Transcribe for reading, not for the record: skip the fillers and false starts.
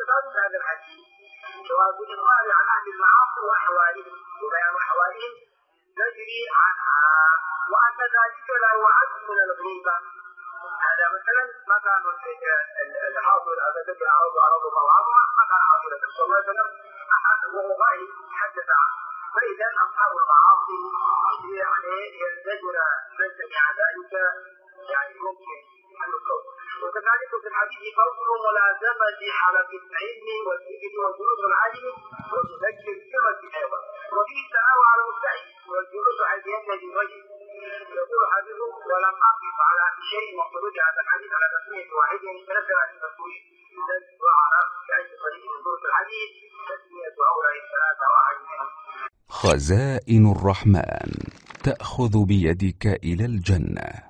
ثالث هذا الحديث جواز الإخبار عن أهل المعاصي وأحوالهم وبيان أحوالهم تجري عنها، وأن ذلك لا يعد من الغيبة. هذا مثلا ما كان الحاضر الذي عرض موعظة ما كان عاطلة صلى الله عليه وسلم وهو غائب حدث عنه. فإذا أصحاب المعاصي يجري عليه يزدجر من سمع ذلك يعني ممكن أن يكون. وكذلك في الحديث فضل ملازمة حلقة العلم والذكر والجلوس العالم وتذكر كما أيضا، وفيه الثناء على المستعين والجلوس حيث ينتهي الوجه. يقول حديثه ولم أقف على شيء مخرج هذا الحديث على تسمية واحد من ثلاثة المسؤولين وعلى كأي طريق من طرق الحديث تسمية هؤلاء الثلاثة واحد منهم. خزائن الرحمن تأخذ بيدك إلى الجنة.